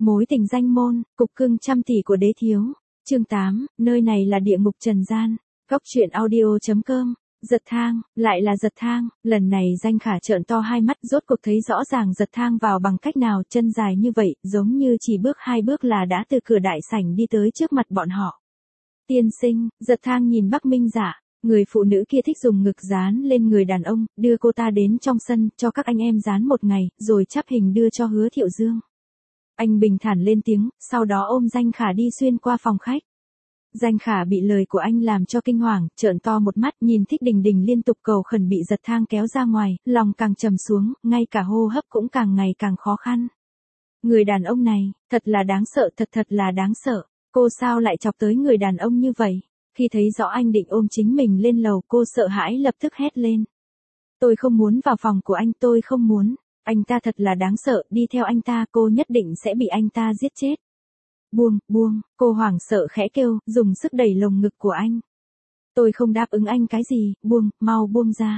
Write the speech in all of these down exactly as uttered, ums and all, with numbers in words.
Mối tình danh môn, cục cưng trăm tỷ của đế thiếu. Chương tám, nơi này là địa ngục trần gian. Góc truyện audio chấm com. Giật thang, lại là giật thang, lần này Danh Khả trợn to hai mắt, rốt cuộc thấy rõ ràng giật thang vào bằng cách nào, chân dài như vậy, giống như chỉ bước hai bước là đã từ cửa đại sảnh đi tới trước mặt bọn họ. Tiên sinh, giật thang nhìn Bắc Minh Dạ, người phụ nữ kia thích dùng ngực dán lên người đàn ông, đưa cô ta đến trong sân, cho các anh em dán một ngày, rồi chắp hình đưa cho Hứa Thiệu Dương. Anh bình thản lên tiếng, sau đó ôm Danh Khả đi xuyên qua phòng khách. Danh Khả bị lời của anh làm cho kinh hoàng, trợn to một mắt, nhìn Thích Đình Đình liên tục cầu khẩn bị giật thang kéo ra ngoài, lòng càng trầm xuống, ngay cả hô hấp cũng càng ngày càng khó khăn. Người đàn ông này, thật là đáng sợ, thật thật là đáng sợ. Cô sao lại chọc tới người đàn ông như vậy? Khi thấy rõ anh định ôm chính mình lên lầu, cô sợ hãi lập tức hét lên. Tôi không muốn vào phòng của anh, tôi không muốn. Anh ta thật là đáng sợ, đi theo anh ta, cô nhất định sẽ bị anh ta giết chết. Buông, buông, cô hoảng sợ khẽ kêu, dùng sức đẩy lồng ngực của anh. Tôi không đáp ứng anh cái gì, buông, mau buông ra.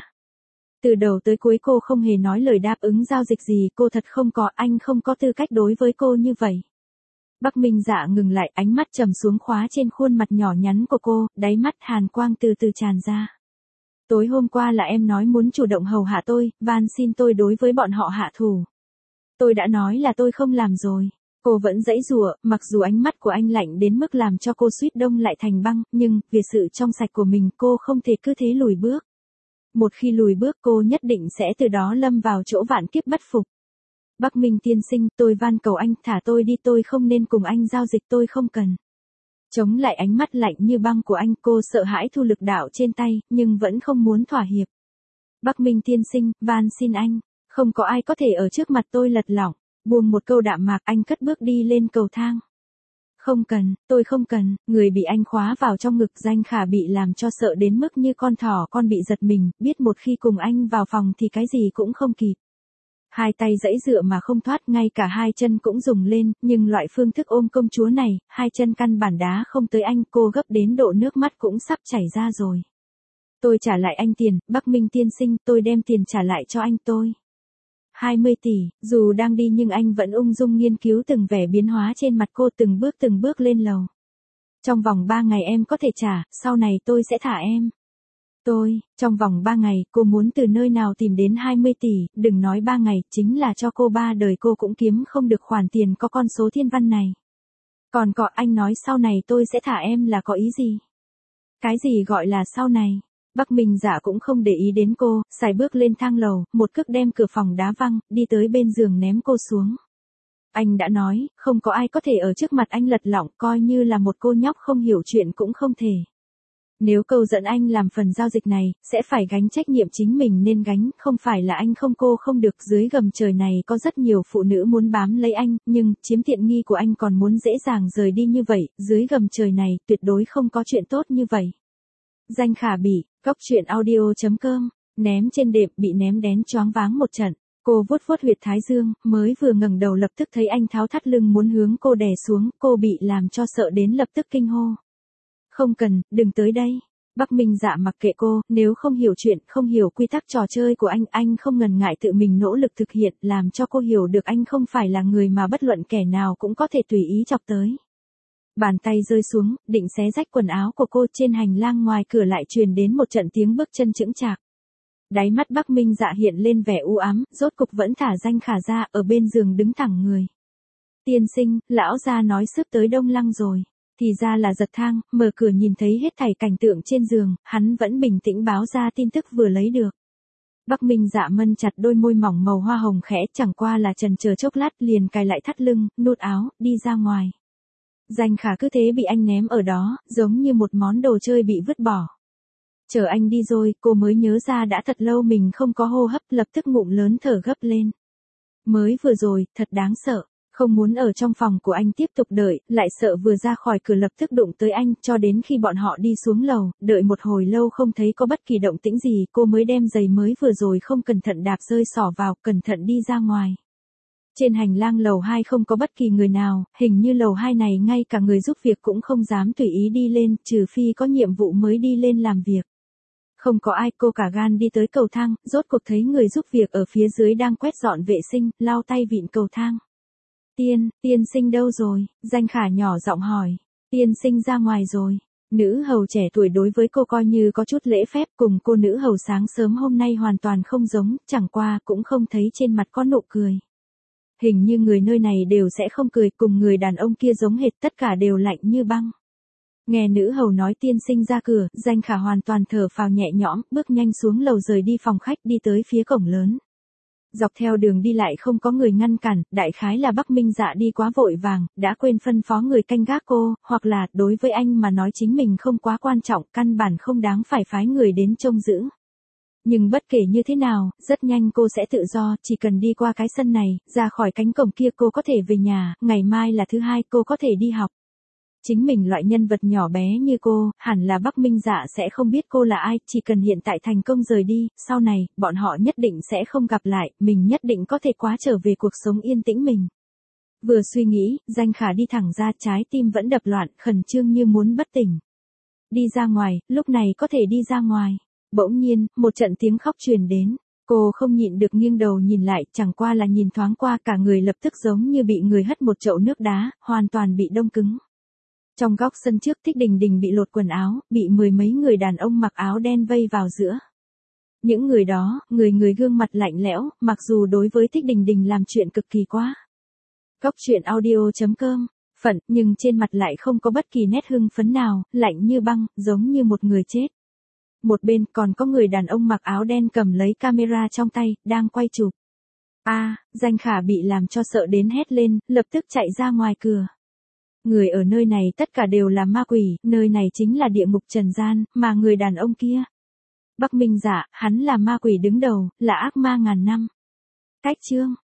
Từ đầu tới cuối cô không hề nói lời đáp ứng giao dịch gì, cô thật không có, anh không có tư cách đối với cô như vậy. Bắc Minh Dạ ngừng lại, ánh mắt trầm xuống khóa trên khuôn mặt nhỏ nhắn của cô, đáy mắt hàn quang từ từ tràn ra. Tối hôm qua là em nói muốn chủ động hầu hạ tôi, van xin tôi đối với bọn họ hạ thủ. Tôi đã nói là tôi không làm rồi. Cô vẫn giãy giụa, mặc dù ánh mắt của anh lạnh đến mức làm cho cô suýt đông lại thành băng, nhưng, vì sự trong sạch của mình, cô không thể cứ thế lùi bước. Một khi lùi bước cô nhất định sẽ từ đó lâm vào chỗ vạn kiếp bất phục. Bắc Minh tiên sinh, tôi van cầu anh, thả tôi đi, tôi không nên cùng anh giao dịch, tôi không cần. Chống lại ánh mắt lạnh như băng của anh, cô sợ hãi thu lực đạo trên tay, nhưng vẫn không muốn thỏa hiệp. Bắc Minh tiên sinh, van xin anh, không có ai có thể ở trước mặt tôi lật lỏng. Buông một câu đạm mạc, anh cất bước đi lên cầu thang. Không cần, tôi không cần, người bị anh khóa vào trong ngực. Danh Khả bị làm cho sợ đến mức như con thỏ con bị giật mình, biết một khi cùng anh vào phòng thì cái gì cũng không kịp. Hai tay giãy dựa mà không thoát, ngay cả hai chân cũng dùng lên, nhưng loại phương thức ôm công chúa này, hai chân căn bản đá không tới anh, cô gấp đến độ nước mắt cũng sắp chảy ra rồi. Tôi trả lại anh tiền, Bắc Minh tiên sinh, tôi đem tiền trả lại cho anh tôi. hai mươi tỷ, dù đang đi nhưng anh vẫn ung dung nghiên cứu từng vẻ biến hóa trên mặt cô, từng bước từng bước lên lầu. Trong vòng ba ngày em có thể trả, sau này tôi sẽ thả em. Tôi, trong vòng ba ngày, cô muốn từ nơi nào tìm đến hai mươi tỷ, đừng nói ba ngày, chính là cho cô ba đời cô cũng kiếm không được khoản tiền có con số thiên văn này. Còn có anh nói sau này tôi sẽ thả em là có ý gì? Cái gì gọi là sau này? Bắc Minh Dạ cũng không để ý đến cô, xài bước lên thang lầu, một cước đem cửa phòng đá văng, đi tới bên giường ném cô xuống. Anh đã nói, không có ai có thể ở trước mặt anh lật lọng, coi như là một cô nhóc không hiểu chuyện cũng không thể. Nếu câu dẫn anh làm phần giao dịch này, sẽ phải gánh trách nhiệm chính mình nên gánh, không phải là anh không cô không được. Dưới gầm trời này có rất nhiều phụ nữ muốn bám lấy anh, nhưng, chiếm tiện nghi của anh còn muốn dễ dàng rời đi như vậy, dưới gầm trời này, tuyệt đối không có chuyện tốt như vậy. Danh Khả bị, góc truyện audio chấm com, ném trên đệm, bị ném đến choáng váng một trận. Cô vuốt vuốt huyệt thái dương, mới vừa ngẩng đầu lập tức thấy anh tháo thắt lưng muốn hướng cô đè xuống, cô bị làm cho sợ đến lập tức kinh hô. Không cần, đừng tới đây. Bắc Minh Dạ mặc kệ cô, nếu không hiểu chuyện, không hiểu quy tắc trò chơi của anh, anh không ngần ngại tự mình nỗ lực thực hiện, làm cho cô hiểu được anh không phải là người mà bất luận kẻ nào cũng có thể tùy ý chọc tới. Bàn tay rơi xuống, định xé rách quần áo của cô, trên hành lang ngoài cửa lại truyền đến một trận tiếng bước chân chững chạc. Đáy mắt Bắc Minh Dạ hiện lên vẻ u ám, rốt cục vẫn thả Danh Khả ra, ở bên giường đứng thẳng người. Tiên sinh, lão gia nói sắp tới Đông Lăng rồi. Thì ra là giật thang, mở cửa nhìn thấy hết thảy cảnh tượng trên giường, hắn vẫn bình tĩnh báo ra tin tức vừa lấy được. Bắc Minh Dạ mân chặt đôi môi mỏng màu hoa hồng khẽ, chẳng qua là chần chờ chốc lát liền cài lại thắt lưng, nút áo, đi ra ngoài. Danh Khả cứ thế bị anh ném ở đó, giống như một món đồ chơi bị vứt bỏ. Chờ anh đi rồi, cô mới nhớ ra đã thật lâu mình không có hô hấp, lập tức ngụm lớn thở gấp lên. Mới vừa rồi, thật đáng sợ, không muốn ở trong phòng của anh tiếp tục đợi, lại sợ vừa ra khỏi cửa lập tức đụng tới anh, cho đến khi bọn họ đi xuống lầu, đợi một hồi lâu không thấy có bất kỳ động tĩnh gì, cô mới đem giày mới vừa rồi không cẩn thận đạp rơi xỏ vào, cẩn thận đi ra ngoài. Trên hành lang lầu hai không có bất kỳ người nào, hình như lầu hai này ngay cả người giúp việc cũng không dám tùy ý đi lên, trừ phi có nhiệm vụ mới đi lên làm việc. Không có ai, cô cả gan đi tới cầu thang, rốt cuộc thấy người giúp việc ở phía dưới đang quét dọn vệ sinh, lau tay vịn cầu thang. Tiên, tiên sinh đâu rồi? Danh Khả nhỏ giọng hỏi. Tiên sinh ra ngoài rồi. Nữ hầu trẻ tuổi đối với cô coi như có chút lễ phép, cùng cô nữ hầu sáng sớm hôm nay hoàn toàn không giống, chẳng qua cũng không thấy trên mặt có nụ cười. Hình như người nơi này đều sẽ không cười, cùng người đàn ông kia giống hệt, tất cả đều lạnh như băng. Nghe nữ hầu nói tiên sinh ra cửa, Danh Khả hoàn toàn thở phào nhẹ nhõm, bước nhanh xuống lầu rời đi phòng khách đi tới phía cổng lớn. Dọc theo đường đi lại không có người ngăn cản, đại khái là Bắc Minh Dạ đi quá vội vàng, đã quên phân phó người canh gác cô, hoặc là, đối với anh mà nói chính mình không quá quan trọng, căn bản không đáng phải phái người đến trông giữ. Nhưng bất kể như thế nào, rất nhanh cô sẽ tự do, chỉ cần đi qua cái sân này, ra khỏi cánh cổng kia cô có thể về nhà, ngày mai là thứ hai cô có thể đi học. Chính mình loại nhân vật nhỏ bé như cô, hẳn là Bắc Minh Dạ sẽ không biết cô là ai, chỉ cần hiện tại thành công rời đi, sau này, bọn họ nhất định sẽ không gặp lại, mình nhất định có thể quá trở về cuộc sống yên tĩnh mình. Vừa suy nghĩ, Danh Khả đi thẳng ra, trái tim vẫn đập loạn, khẩn trương như muốn bất tỉnh. Đi ra ngoài, lúc này có thể đi ra ngoài. Bỗng nhiên, một trận tiếng khóc truyền đến. Cô không nhịn được nghiêng đầu nhìn lại, chẳng qua là nhìn thoáng qua cả người lập tức giống như bị người hất một chậu nước đá, hoàn toàn bị đông cứng. Trong góc sân trước Thích Đình Đình bị lột quần áo, bị mười mấy người đàn ông mặc áo đen vây vào giữa. Những người đó, người người gương mặt lạnh lẽo, mặc dù đối với Thích Đình Đình làm chuyện cực kỳ quá. Góc truyện audio chấm com, phận, nhưng trên mặt lại không có bất kỳ nét hưng phấn nào, lạnh như băng, giống như một người chết. Một bên còn có người đàn ông mặc áo đen cầm lấy camera trong tay, đang quay chụp. A, à, Danh Khả bị làm cho sợ đến hét lên, lập tức chạy ra ngoài cửa. Người ở nơi này tất cả đều là ma quỷ, nơi này chính là địa ngục trần gian, mà người đàn ông kia. Bắc Minh Dạ, hắn là ma quỷ đứng đầu, là ác ma ngàn năm. Cách chương.